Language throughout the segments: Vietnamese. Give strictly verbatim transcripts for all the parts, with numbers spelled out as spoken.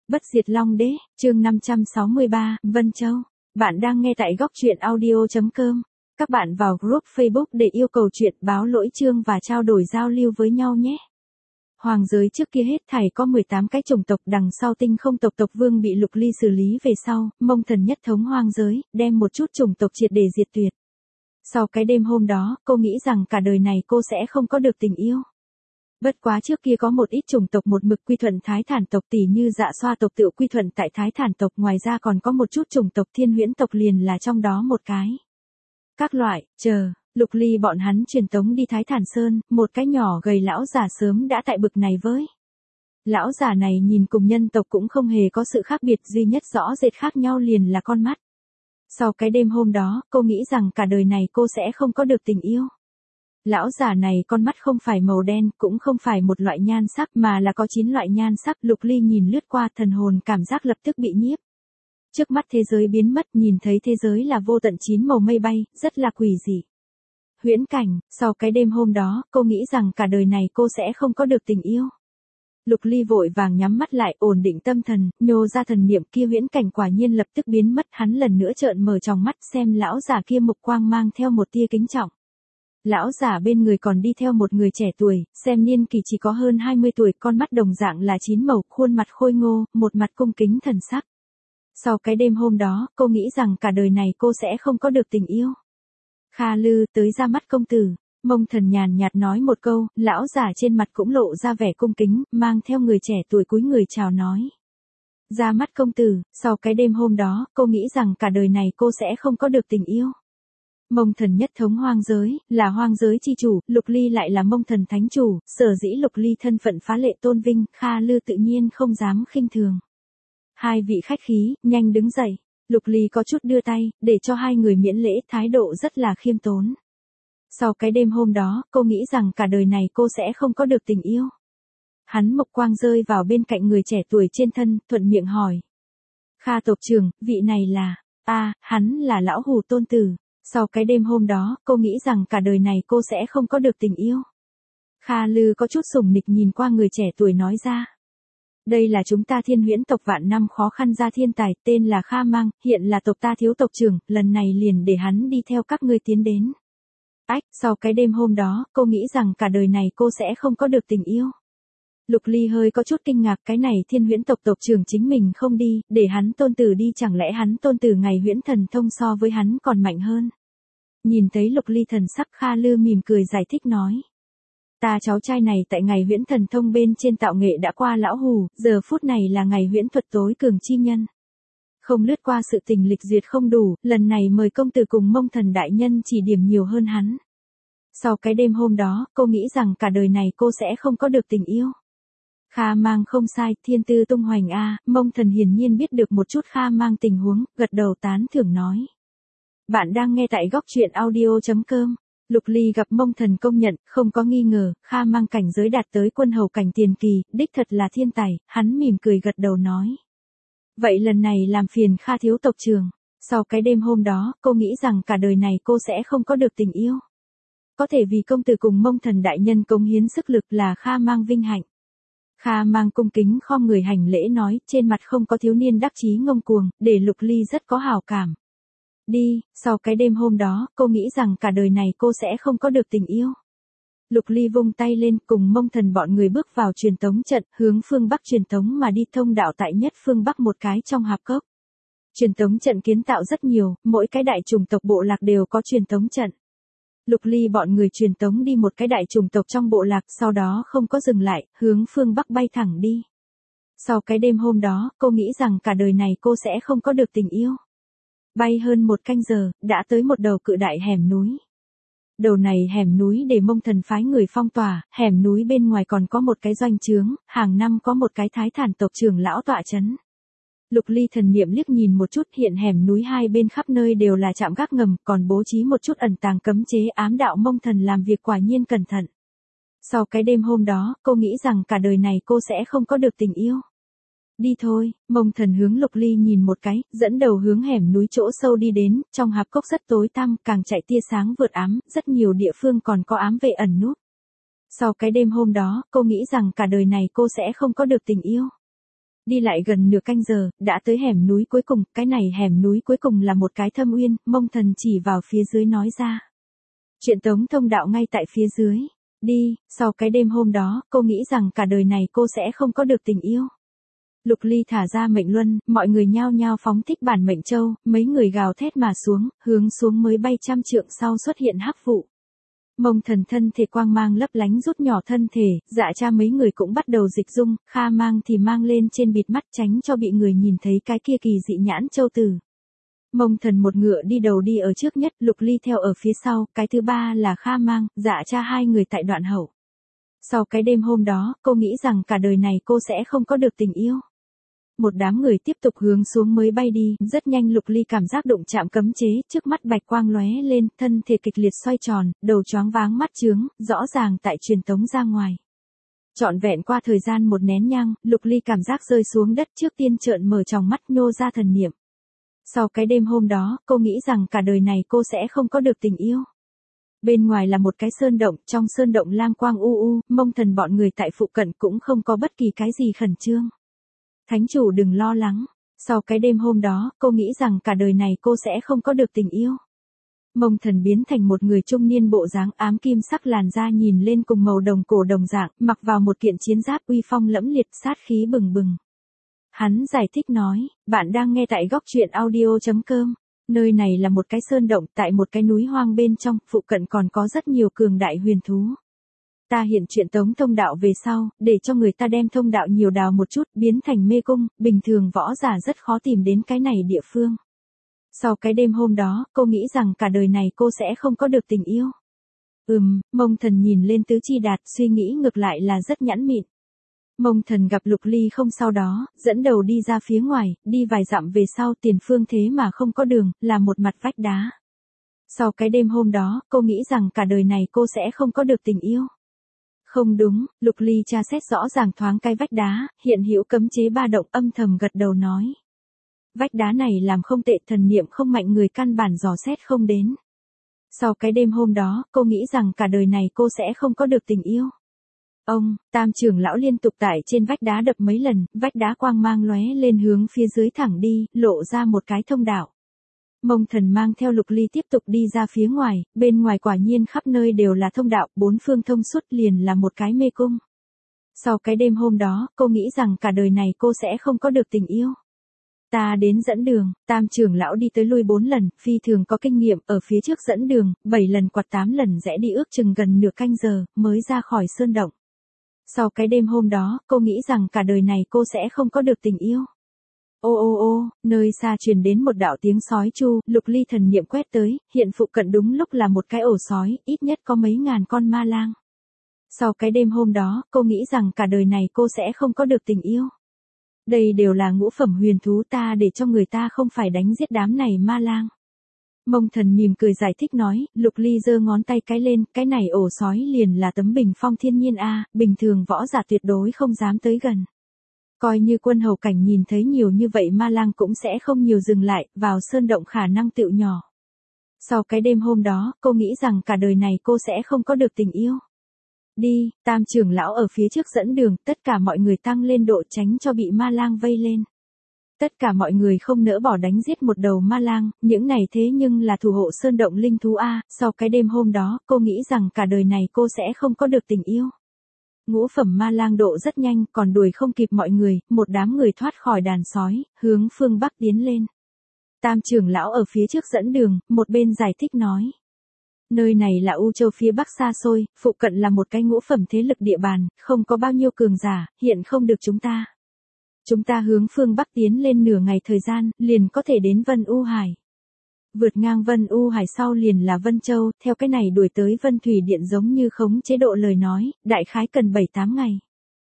Bất diệt Long Đế, chương năm trăm sáu mươi ba, Vân Châu. Bạn đang nghe tại góc truyện audio chấm com. Các bạn vào group Facebook để yêu cầu chuyện báo lỗi chương và trao đổi giao lưu với nhau nhé. Hoàng giới trước kia hết thảy có mười tám cái chủng tộc, đằng sau tinh không tộc tộc vương bị Lục Ly xử lý về sau, Mông Thần nhất thống hoang giới, đem một chút chủng tộc triệt để diệt tuyệt. Sau cái đêm hôm đó, cô nghĩ rằng cả đời này cô sẽ không có được tình yêu. Bất quá trước kia có một ít chủng tộc một mực quy thuận Thái Thản tộc, tỉ như Dạ Xoa tộc tự quy thuận tại Thái Thản tộc, ngoài ra còn có một chút chủng tộc Thiên Huyễn tộc liền là trong đó một cái. Các loại, chờ, Lục Ly bọn hắn truyền tống đi Thái Thản Sơn, một cái nhỏ gầy lão già sớm đã tại bực này với. Lão già này nhìn cùng nhân tộc cũng không hề có sự khác biệt, duy nhất rõ rệt khác nhau liền là con mắt. Sau cái đêm hôm đó, cô nghĩ rằng cả đời này cô sẽ không có được tình yêu. Lão già này con mắt không phải màu đen, cũng không phải một loại nhan sắc mà là có chín loại nhan sắc. Lục Ly nhìn lướt qua, thần hồn cảm giác lập tức bị nhiếp. Trước mắt thế giới biến mất, nhìn thấy thế giới là vô tận chín màu mây bay, rất là quỷ dị. Huyễn cảnh, sau cái đêm hôm đó, cô nghĩ rằng cả đời này cô sẽ không có được tình yêu. Lục Ly vội vàng nhắm mắt lại, ổn định tâm thần, nhô ra thần niệm, kia huyễn cảnh quả nhiên lập tức biến mất. Hắn lần nữa trợn mở tròng mắt xem lão già kia, mục quang mang theo một tia kính trọng. Lão già bên người còn đi theo một người trẻ tuổi, xem niên kỳ chỉ có hơn hai mươi tuổi, con mắt đồng dạng là chín màu, khuôn mặt khôi ngô, một mặt cung kính thần sắc. Sau cái đêm hôm đó, cô nghĩ rằng cả đời này cô sẽ không có được tình yêu. Kha Lư, tới ra mắt công tử. Mông Thần nhàn nhạt nói một câu, lão già trên mặt cũng lộ ra vẻ cung kính, mang theo người trẻ tuổi cúi người chào nói. Ra mắt công tử, sau cái đêm hôm đó, cô nghĩ rằng cả đời này cô sẽ không có được tình yêu. Mông Thần nhất thống hoang giới, là hoang giới chi chủ, Lục Ly lại là Mông Thần thánh chủ, sở dĩ Lục Ly thân phận phá lệ tôn vinh, Kha Lư tự nhiên không dám khinh thường. Hai vị khách khí, nhanh đứng dậy. Lục Ly có chút đưa tay, để cho hai người miễn lễ, thái độ rất là khiêm tốn. Sau cái đêm hôm đó, cô nghĩ rằng cả đời này cô sẽ không có được tình yêu. Hắn mộc quang rơi vào bên cạnh người trẻ tuổi trên thân, thuận miệng hỏi. Kha tộc trưởng, vị này là, a à, hắn là lão hù tôn tử. Sau cái đêm hôm đó, cô nghĩ rằng cả đời này cô sẽ không có được tình yêu. Kha Lư có chút sủng nịch nhìn qua người trẻ tuổi nói ra. Đây là chúng ta Thiên Huyễn tộc vạn năm khó khăn ra thiên tài, tên là Kha Mang, hiện là tộc ta thiếu tộc trưởng, lần này liền để hắn đi theo các ngươi tiến đến. Ách, sau cái đêm hôm đó, cô nghĩ rằng cả đời này cô sẽ không có được tình yêu. Lục Ly hơi có chút kinh ngạc, cái này Thiên Huyễn tộc tộc trưởng chính mình không đi, để hắn tôn tử đi, chẳng lẽ hắn tôn tử ngày huyễn thần thông so với hắn còn mạnh hơn. Nhìn thấy Lục Ly thần sắc, Kha Lư mỉm cười giải thích nói. Ta cháu trai này tại ngày huyễn thần thông bên trên tạo nghệ đã qua lão hù, giờ phút này là ngày huyễn thuật tối cường chi nhân. Không lướt qua sự tình lịch duyệt không đủ, lần này mời công tử cùng Mông Thần đại nhân chỉ điểm nhiều hơn hắn. Sau cái đêm hôm đó, cô nghĩ rằng cả đời này cô sẽ không có được tình yêu. Kha Mang không sai, thiên tư tung hoành a. Mông Thần hiển nhiên biết được một chút Kha Mang tình huống, gật đầu tán thưởng nói. Bạn đang nghe tại góc truyện audio chấm com. Lục Ly gặp Mông Thần công nhận, không có nghi ngờ, Kha Mang cảnh giới đạt tới quân hầu cảnh tiền kỳ, đích thật là thiên tài, hắn mỉm cười gật đầu nói. Vậy lần này làm phiền Kha thiếu tộc trưởng. Sau cái đêm hôm đó, cô nghĩ rằng cả đời này cô sẽ không có được tình yêu. Có thể vì công tử cùng Mông Thần đại nhân cống hiến sức lực là Kha Mang vinh hạnh. Kha Mang cung kính khom người hành lễ nói, trên mặt không có thiếu niên đắc chí ngông cuồng, để Lục Ly rất có hảo cảm. Đi, sau cái đêm hôm đó, cô nghĩ rằng cả đời này cô sẽ không có được tình yêu. Lục Ly vung tay lên, cùng Mông Thần bọn người bước vào truyền tống trận, hướng phương Bắc truyền tống mà đi, thông đạo tại nhất phương Bắc một cái trong hạp cốc. Truyền tống trận kiến tạo rất nhiều, mỗi cái đại chủng tộc bộ lạc đều có truyền tống trận. Lục Ly bọn người truyền tống đi một cái đại chủng tộc trong bộ lạc, sau đó không có dừng lại, hướng phương Bắc bay thẳng đi. Sau cái đêm hôm đó, cô nghĩ rằng cả đời này cô sẽ không có được tình yêu. Bay hơn một canh giờ, đã tới một đầu cự đại hẻm núi. Đầu này hẻm núi để Mông Thần phái người phong tỏa, hẻm núi bên ngoài còn có một cái doanh trướng, hàng năm có một cái Thái Thản tộc trưởng lão tọa chấn. Lục Ly thần niệm liếc nhìn một chút, hiện hẻm núi hai bên khắp nơi đều là trạm gác ngầm, còn bố trí một chút ẩn tàng cấm chế, ám đạo Mông Thần làm việc quả nhiên cẩn thận. Sau cái đêm hôm đó, cô nghĩ rằng cả đời này cô sẽ không có được tình yêu. Đi thôi, Mông Thần hướng Lục Ly nhìn một cái, dẫn đầu hướng hẻm núi chỗ sâu đi đến, trong hạp cốc rất tối tăm, càng chạy tia sáng vượt ám, rất nhiều địa phương còn có ám vệ ẩn núp. Sau cái đêm hôm đó, cô nghĩ rằng cả đời này cô sẽ không có được tình yêu. Đi lại gần nửa canh giờ, đã tới hẻm núi cuối cùng, cái này hẻm núi cuối cùng là một cái thâm uyên, Mông Thần chỉ vào phía dưới nói ra. Chuyện tống thông đạo ngay tại phía dưới. Đi, sau cái đêm hôm đó, cô nghĩ rằng cả đời này cô sẽ không có được tình yêu. Lục Ly thả ra mệnh luân, mọi người nhao nhao phóng thích bản mệnh châu, mấy người gào thét mà xuống, hướng xuống mới bay trăm trượng sau xuất hiện hắc vụ. Mông Thần thân thể quang mang lấp lánh rút nhỏ thân thể, Dạ Cha mấy người cũng bắt đầu dịch dung, Kha Mang thì mang lên trên bịt mắt tránh cho bị người nhìn thấy cái kia kỳ dị nhãn châu tử. Mông Thần một ngựa đi đầu đi ở trước nhất, Lục Ly theo ở phía sau, cái thứ ba là Kha Mang, Dạ Cha hai người tại đoạn hậu. Sau cái đêm hôm đó, cô nghĩ rằng cả đời này cô sẽ không có được tình yêu. Một đám người tiếp tục hướng xuống mới bay đi, rất nhanh Lục Ly cảm giác đụng chạm cấm chế, trước mắt bạch quang lóe lên, thân thể kịch liệt xoay tròn, đầu choáng váng mắt chướng, rõ ràng tại truyền tống ra ngoài. Trọn vẹn qua thời gian một nén nhang, Lục Ly cảm giác rơi xuống đất trước tiên trợn mở tròng mắt nhô ra thần niệm. Sau cái đêm hôm đó, cô nghĩ rằng cả đời này cô sẽ không có được tình yêu. Bên ngoài là một cái sơn động, trong sơn động lam quang u u, Mông Thần bọn người tại phụ cận cũng không có bất kỳ cái gì khẩn trương. Thánh chủ đừng lo lắng, sau cái đêm hôm đó, cô nghĩ rằng cả đời này cô sẽ không có được tình yêu. Mông Thần biến thành một người trung niên bộ dáng ám kim sắc làn da nhìn lên cùng màu đồng cổ đồng dạng, mặc vào một kiện chiến giáp uy phong lẫm liệt sát khí bừng bừng. Hắn giải thích nói, bạn đang nghe tại góc truyện audio chấm com. Nơi này là một cái sơn động tại một cái núi hoang bên trong, phụ cận còn có rất nhiều cường đại huyền thú. Ta hiện chuyện tống thông đạo về sau, để cho người ta đem thông đạo nhiều đào một chút, biến thành mê cung, bình thường võ giả rất khó tìm đến cái này địa phương. Sau cái đêm hôm đó, cô nghĩ rằng cả đời này cô sẽ không có được tình yêu. Ừm, Mông Thần nhìn lên Tứ Chi Đạt, suy nghĩ ngược lại là rất nhãn mịn. Mông Thần gặp Lục Ly không sau đó, dẫn đầu đi ra phía ngoài, đi vài dặm về sau tiền phương thế mà không có đường, là một mặt vách đá. Sau cái đêm hôm đó, cô nghĩ rằng cả đời này cô sẽ không có được tình yêu. Không đúng, Lục Ly tra xét rõ ràng thoáng cái vách đá, hiện hữu cấm chế ba động, âm thầm gật đầu nói. Vách đá này làm không tệ, thần niệm không mạnh người căn bản dò xét không đến. Sau cái đêm hôm đó, cô nghĩ rằng cả đời này cô sẽ không có được tình yêu. Ông, Tam trưởng lão liên tục tại trên vách đá đập mấy lần, vách đá quang mang lóe lên hướng phía dưới thẳng đi, lộ ra một cái thông đạo. Mông Thần mang theo Lục Ly tiếp tục đi ra phía ngoài, bên ngoài quả nhiên khắp nơi đều là thông đạo, bốn phương thông suốt liền là một cái mê cung. Sau cái đêm hôm đó, cô nghĩ rằng cả đời này cô sẽ không có được tình yêu. Ta đến dẫn đường, Tam trưởng lão đi tới lui bốn lần, phi thường có kinh nghiệm, ở phía trước dẫn đường, bảy lần quạt tám lần rẽ đi ước chừng gần nửa canh giờ, mới ra khỏi sơn động. Sau cái đêm hôm đó, cô nghĩ rằng cả đời này cô sẽ không có được tình yêu. Ô ô ô, nơi xa truyền đến một đạo tiếng sói chu, Lục Ly thần niệm quét tới, hiện phụ cận đúng lúc là một cái ổ sói, ít nhất có mấy ngàn con ma lang. Sau cái đêm hôm đó, cô nghĩ rằng cả đời này cô sẽ không có được tình yêu. Đây đều là ngũ phẩm huyền thú, ta để cho người ta không phải đánh giết đám này ma lang. Mông Thần mỉm cười giải thích nói, Lục Ly giơ ngón tay cái lên, cái này ổ sói liền là tấm bình phong thiên nhiên a, bình thường võ giả tuyệt đối không dám tới gần. Coi như quân hầu cảnh nhìn thấy nhiều như vậy ma lang cũng sẽ không nhiều dừng lại, vào sơn động khả năng tựu nhỏ. Sau cái đêm hôm đó, cô nghĩ rằng cả đời này cô sẽ không có được tình yêu. Đi, Tam trưởng lão ở phía trước dẫn đường, tất cả mọi người tăng lên độ tránh cho bị ma lang vây lên. Tất cả mọi người không nỡ bỏ đánh giết một đầu ma lang, những này thế nhưng là thủ hộ sơn động linh thú A, sau cái đêm hôm đó, cô nghĩ rằng cả đời này cô sẽ không có được tình yêu. Ngũ phẩm ma lang độ rất nhanh, còn đuổi không kịp mọi người, một đám người thoát khỏi đàn sói, hướng phương Bắc tiến lên. Tam trưởng lão ở phía trước dẫn đường, một bên giải thích nói. Nơi này là U Châu phía Bắc xa xôi, phụ cận là một cái ngũ phẩm thế lực địa bàn, không có bao nhiêu cường giả, hiện không được chúng ta. Chúng ta hướng phương Bắc tiến lên nửa ngày thời gian, liền có thể đến Vân U Hải. Vượt ngang Vân U Hải sau liền là Vân Châu, theo cái này đuổi tới Vân Thủy Điện giống như khống chế độ lời nói, đại khái cần bảy tám ngày.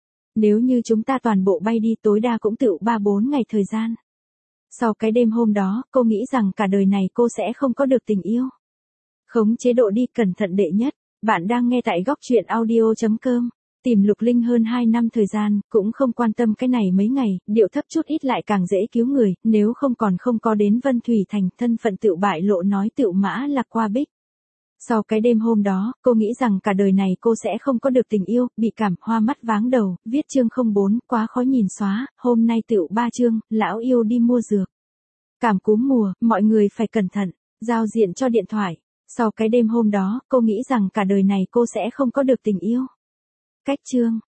Nếu như chúng ta toàn bộ bay đi tối đa cũng tự ba bốn ngày thời gian. Sau cái đêm hôm đó, cô nghĩ rằng cả đời này cô sẽ không có được tình yêu. Khống chế độ đi, cẩn thận đệ nhất, bạn đang nghe tại góc truyện audio chấm com. Tìm Lục Linh hơn hai năm thời gian, cũng không quan tâm cái này mấy ngày, điệu thấp chút ít lại càng dễ cứu người, nếu không còn không có đến Vân Thủy Thành, thân phận tựu bại lộ nói tựu mã lạc qua bích. Sau cái đêm hôm đó, cô nghĩ rằng cả đời này cô sẽ không có được tình yêu, bị cảm, hoa mắt váng đầu, viết chương không bốn, quá khó nhìn xóa, hôm nay tựu ba chương, lão yêu đi mua dược. Cảm cúm mùa, mọi người phải cẩn thận, giao diện cho điện thoại. Sau cái đêm hôm đó, cô nghĩ rằng cả đời này cô sẽ không có được tình yêu. Cách chương.